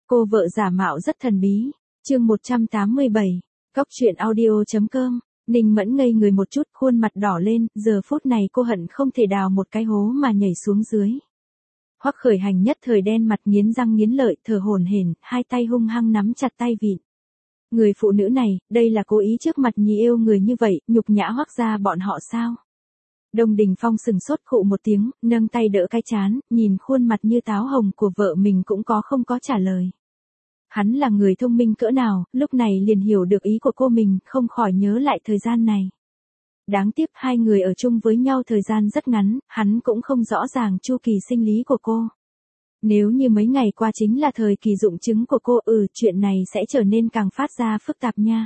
Cô vợ giả mạo rất thần bí. Chương 187. Cóc truyện audio.com. Ninh Mẫn ngây người một chút, khuôn mặt đỏ lên, giờ phút này cô hận không thể đào một cái hố mà nhảy xuống dưới. Hoắc Khởi Hành nhất thời đen mặt, nghiến răng nghiến lợi, thở hổn hển, hai tay hung hăng nắm chặt tay vịn. Người phụ nữ này, đây là cố ý trước mặt nhì yêu người như vậy, nhục nhã Hoắc gia bọn họ sao? Đông Đình Phong sừng sốt khụ một tiếng, nâng tay đỡ cái trán, nhìn khuôn mặt như táo hồng của vợ mình cũng không có trả lời. Hắn là người thông minh cỡ nào, lúc này liền hiểu được ý của cô mình, không khỏi nhớ lại thời gian này. Đáng tiếc hai người ở chung với nhau thời gian rất ngắn, hắn cũng không rõ ràng chu kỳ sinh lý của cô. Nếu như mấy ngày qua chính là thời kỳ dụng trứng của cô, chuyện này sẽ trở nên càng phát ra phức tạp nha.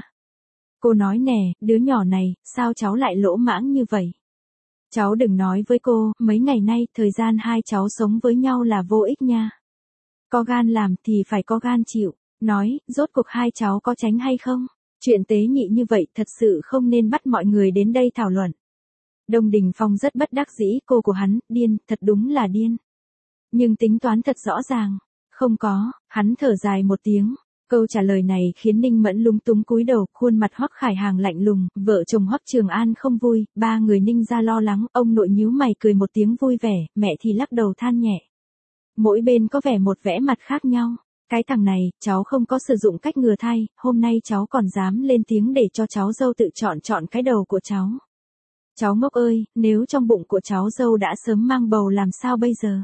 Cô nói nè, đứa nhỏ này, sao cháu lại lỗ mãng như vậy? Cháu đừng nói với cô, mấy ngày nay, thời gian hai cháu sống với nhau là vô ích nha. Có gan làm thì phải có gan chịu. Nói, rốt cuộc hai cháu có tránh hay không? Chuyện tế nhị như vậy thật sự không nên bắt mọi người đến đây thảo luận. Đông Đình Phong rất bất đắc dĩ, cô của hắn, điên, thật đúng là điên. Nhưng tính toán thật rõ ràng. Không có, hắn thở dài một tiếng. Câu trả lời này khiến Ninh Mẫn lúng túng cúi đầu, khuôn mặt Hoắc Khải Hàng lạnh lùng, vợ chồng Hoắc Trường An không vui, ba người Ninh gia lo lắng, ông nội nhíu mày cười một tiếng vui vẻ, mẹ thì lắc đầu than nhẹ. Mỗi bên có vẻ một vẻ mặt khác nhau. Cái thằng này, cháu không có sử dụng cách ngừa thai, hôm nay cháu còn dám lên tiếng để cho cháu dâu tự chọn cái đầu của cháu. Cháu ngốc ơi, nếu trong bụng của cháu dâu đã sớm mang bầu làm sao bây giờ?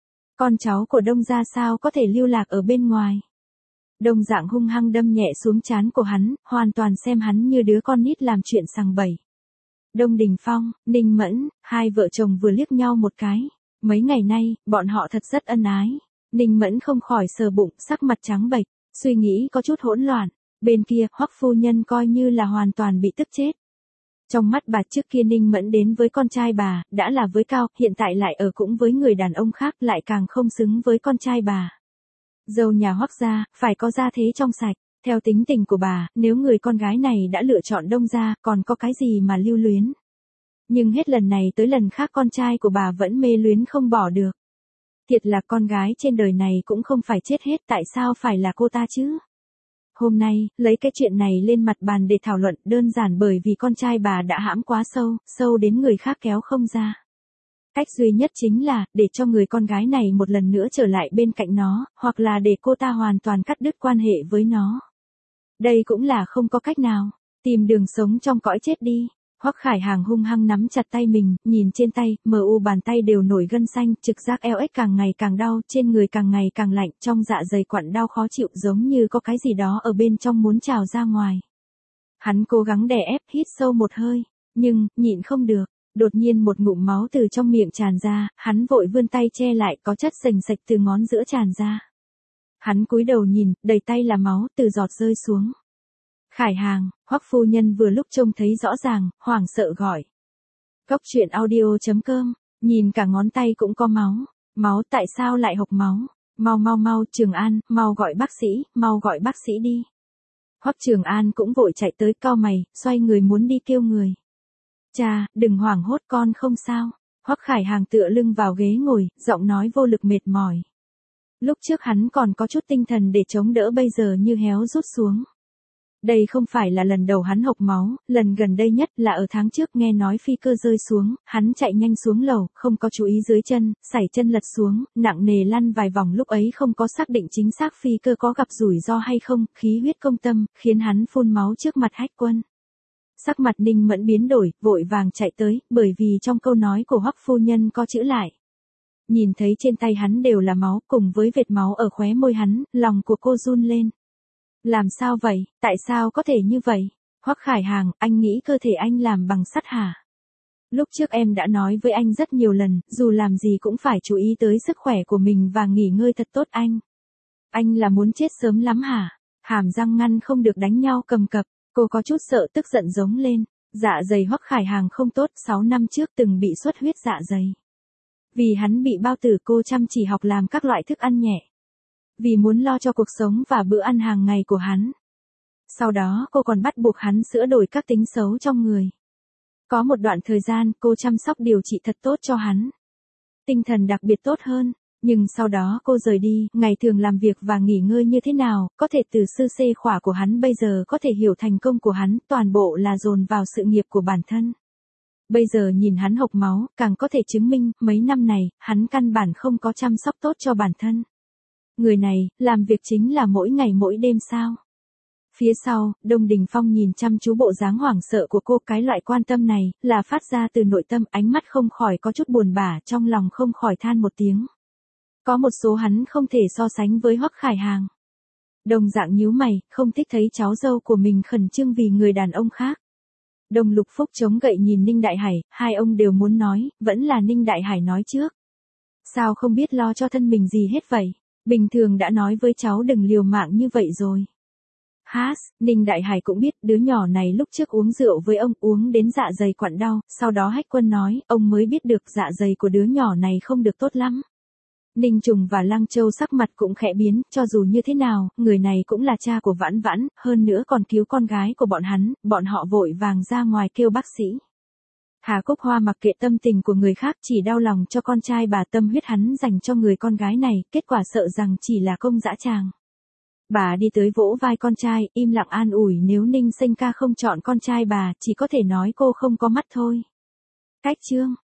Con cháu của Đông gia sao có thể lưu lạc ở bên ngoài? Đông Dạng hung hăng đâm nhẹ xuống trán của hắn, hoàn toàn xem hắn như đứa con nít làm chuyện sằng bậy. Đông Đình Phong, Ninh Mẫn, hai vợ chồng vừa liếc nhau một cái. Mấy ngày nay, bọn họ thật rất ân ái. Ninh Mẫn không khỏi sờ bụng, sắc mặt trắng bệch, suy nghĩ có chút hỗn loạn. Bên kia, Hoắc phu nhân coi như là hoàn toàn bị tức chết. Trong mắt bà trước kia Ninh Mẫn đến với con trai bà, đã là với cao, hiện tại lại ở cũng với người đàn ông khác, lại càng không xứng với con trai bà. Dâu nhà Hoắc gia, phải có gia thế trong sạch. Theo tính tình của bà, nếu người con gái này đã lựa chọn Đông gia, còn có cái gì mà lưu luyến. Nhưng hết lần này tới lần khác con trai của bà vẫn mê luyến không bỏ được. Thiệt là con gái trên đời này cũng không phải chết hết, tại sao phải là cô ta chứ? Hôm nay, lấy cái chuyện này lên mặt bàn để thảo luận, đơn giản bởi vì con trai bà đã hãm quá sâu, sâu đến người khác kéo không ra. Cách duy nhất chính là, để cho người con gái này một lần nữa trở lại bên cạnh nó, hoặc là để cô ta hoàn toàn cắt đứt quan hệ với nó. Đây cũng là không có cách nào, tìm đường sống trong cõi chết đi. Hoắc Khải Hàng hung hăng nắm chặt tay mình, nhìn trên tay, bàn tay đều nổi gân xanh, trực giác eo ếch càng ngày càng đau, trên người càng ngày càng lạnh, trong dạ dày quặn đau khó chịu giống như có cái gì đó ở bên trong muốn trào ra ngoài. Hắn cố gắng đè ép, hít sâu một hơi, nhưng, nhịn không được, đột nhiên một ngụm máu từ trong miệng tràn ra, hắn vội vươn tay che lại, có chất sền sạch từ ngón giữa tràn ra. Hắn cúi đầu nhìn, đầy tay là máu, từ giọt rơi xuống. Khải Hàng, Hoắc phu nhân vừa lúc trông thấy rõ ràng, hoảng sợ gọi. Cóc truyện audio.com, nhìn cả ngón tay cũng có máu. Máu, tại sao lại hộc máu? Mau, Trường An, mau gọi bác sĩ đi. Hoắc Trường An cũng vội chạy tới, cau mày, xoay người muốn đi kêu người. Cha, đừng hoảng hốt, con không sao. Hoắc Khải Hàng tựa lưng vào ghế ngồi, giọng nói vô lực mệt mỏi. Lúc trước hắn còn có chút tinh thần để chống đỡ, bây giờ như héo rút xuống. Đây không phải là lần đầu hắn hộc máu, lần gần đây nhất là ở tháng trước, nghe nói phi cơ rơi xuống, hắn chạy nhanh xuống lầu, không có chú ý dưới chân, sảy chân lật xuống, nặng nề lăn vài vòng, lúc ấy không có xác định chính xác phi cơ có gặp rủi ro hay không, khí huyết công tâm, khiến hắn phun máu trước mặt Hách Quân. Sắc mặt Ninh Mẫn biến đổi, vội vàng chạy tới, bởi vì trong câu nói của Hoắc phu nhân có chữ lại. Nhìn thấy trên tay hắn đều là máu, cùng với vệt máu ở khóe môi hắn, lòng của cô run lên. Làm sao vậy, tại sao có thể như vậy? Hoắc Khải Hàng, anh nghĩ cơ thể anh làm bằng sắt hả? Lúc trước em đã nói với anh rất nhiều lần, dù làm gì cũng phải chú ý tới sức khỏe của mình và nghỉ ngơi thật tốt anh. Anh là muốn chết sớm lắm hả? Hàm răng ngăn không được đánh nhau cầm cập, cô có chút sợ tức giận giống lên. Dạ dày Hoắc Khải Hàng không tốt, 6 năm trước từng bị xuất huyết dạ dày. Vì hắn bị bao tử, cô chăm chỉ học làm các loại thức ăn nhẹ. Vì muốn lo cho cuộc sống và bữa ăn hàng ngày của hắn. Sau đó cô còn bắt buộc hắn sửa đổi các tính xấu trong người. Có một đoạn thời gian cô chăm sóc điều trị thật tốt cho hắn. Tinh thần đặc biệt tốt hơn. Nhưng sau đó cô rời đi, ngày thường làm việc và nghỉ ngơi như thế nào, có thể từ sư xê khỏa của hắn bây giờ có thể hiểu thành công của hắn, toàn bộ là dồn vào sự nghiệp của bản thân. Bây giờ nhìn hắn hộc máu, càng có thể chứng minh, mấy năm này, hắn căn bản không có chăm sóc tốt cho bản thân. Người này, làm việc chính là mỗi ngày mỗi đêm sao. Phía sau, Đông Đình Phong nhìn chăm chú bộ dáng hoảng sợ của cô, cái loại quan tâm này, là phát ra từ nội tâm, ánh mắt không khỏi có chút buồn bã, trong lòng không khỏi than một tiếng. Có một số hắn không thể so sánh với Hoắc Khải Hàng. Đồng dạng nhíu mày, không thích thấy cháu dâu của mình khẩn trương vì người đàn ông khác. Đồng Lục Phúc chống gậy nhìn Ninh Đại Hải, hai ông đều muốn nói, vẫn là Ninh Đại Hải nói trước. Sao không biết lo cho thân mình gì hết vậy? Bình thường đã nói với cháu đừng liều mạng như vậy rồi. Ninh Đại Hải cũng biết đứa nhỏ này lúc trước uống rượu với ông uống đến dạ dày quặn đau, sau đó Hách Quân nói, ông mới biết được dạ dày của đứa nhỏ này không được tốt lắm. Ninh Trùng và Lăng Châu sắc mặt cũng khẽ biến, cho dù như thế nào, người này cũng là cha của Vãn Vãn, hơn nữa còn cứu con gái của bọn hắn, bọn họ vội vàng ra ngoài kêu bác sĩ. Hà Cúc Hoa mặc kệ tâm tình của người khác, chỉ đau lòng cho con trai bà, tâm huyết hắn dành cho người con gái này, kết quả sợ rằng chỉ là công dã tràng. Bà đi tới vỗ vai con trai, im lặng an ủi, nếu Ninh Sinh ca không chọn con trai bà, chỉ có thể nói cô không có mắt thôi. Cách chương